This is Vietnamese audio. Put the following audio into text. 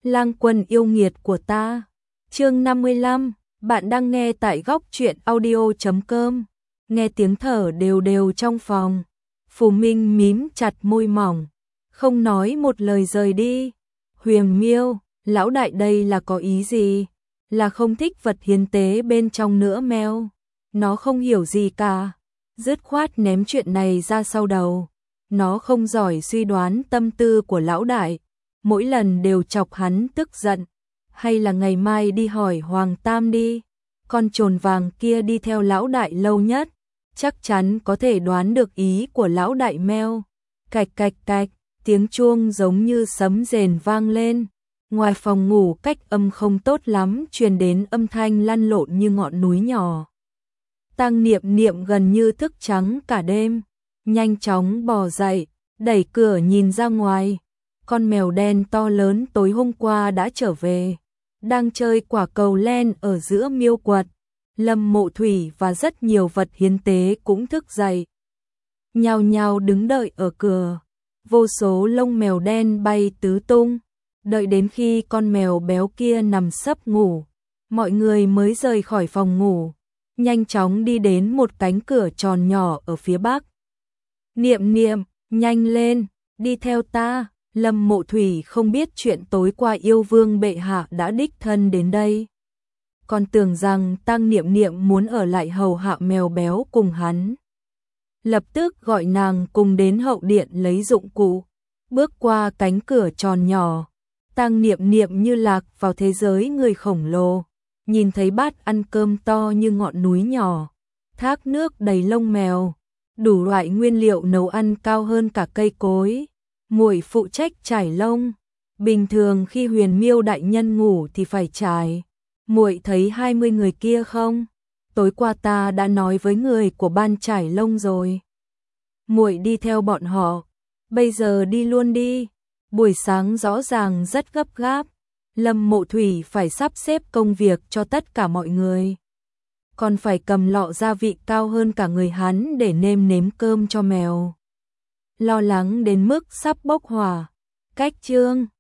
Lang Quân yêu nghiệt của ta. Chương 55, bạn đang nghe tại góc truyện audio.com. Nghe tiếng thở đều đều trong phòng. Phù Minh mím chặt môi mỏng, không nói một lời rời đi. Huyền Miêu, lão đại đây là có ý gì? Là không thích vật hiến tế bên trong nữa meo. Nó không hiểu gì cả, dứt khoát ném chuyện này ra sau đầu. Nó không giỏi suy đoán tâm tư của lão đại, mỗi lần đều chọc hắn tức giận. Hay là ngày mai đi hỏi Hoàng Tam đi, con trồn vàng kia đi theo lão đại lâu nhất, chắc chắn có thể đoán được ý của lão đại meo. Cạch cạch cạch, tiếng chuông giống như sấm rền vang lên. Ngoài phòng ngủ cách âm không tốt lắm truyền đến âm thanh lăn lộn như ngọn núi nhỏ. Tang Niệm Niệm gần như thức trắng cả đêm, nhanh chóng bò dậy, đẩy cửa nhìn ra ngoài. Con mèo đen to lớn tối hôm qua đã trở về, đang chơi quả cầu len ở giữa miêu quật. Lâm Mộ Thủy và rất nhiều vật hiến tế cũng thức dậy, nhao nhao đứng đợi ở cửa. Vô số lông mèo đen bay tứ tung, đợi đến khi con mèo béo kia nằm sấp ngủ, mọi người mới rời khỏi phòng ngủ, nhanh chóng đi đến một cánh cửa tròn nhỏ ở phía bắc. Niệm Niệm, nhanh lên, đi theo ta. Lâm Mộ Thủy không biết chuyện tối qua yêu vương bệ hạ đã đích thân đến đây, còn tưởng rằng Tang Niệm Niệm muốn ở lại hầu hạ mèo béo cùng hắn. Lập tức gọi nàng cùng đến hậu điện lấy dụng cụ. Bước qua cánh cửa tròn nhỏ, Tang Niệm Niệm như lạc vào thế giới người khổng lồ, nhìn thấy bát ăn cơm to như ngọn núi nhỏ, thác nước đầy lông mèo, đủ loại nguyên liệu nấu ăn cao hơn cả cây cối. Muội phụ trách trải lông, bình thường khi Huyền Miêu đại nhân ngủ thì phải trải. Muội thấy 20 người kia không? Tối qua ta đã nói với người của ban trải lông rồi. Muội đi theo bọn họ, bây giờ đi luôn đi. Buổi sáng rõ ràng rất gấp gáp, Lâm Mộ Thủy phải sắp xếp công việc cho tất cả mọi người, còn phải cầm lọ gia vị cao hơn cả người hắn để nếm cơm cho mèo. Lo lắng đến mức sắp bốc hỏa. Cách chương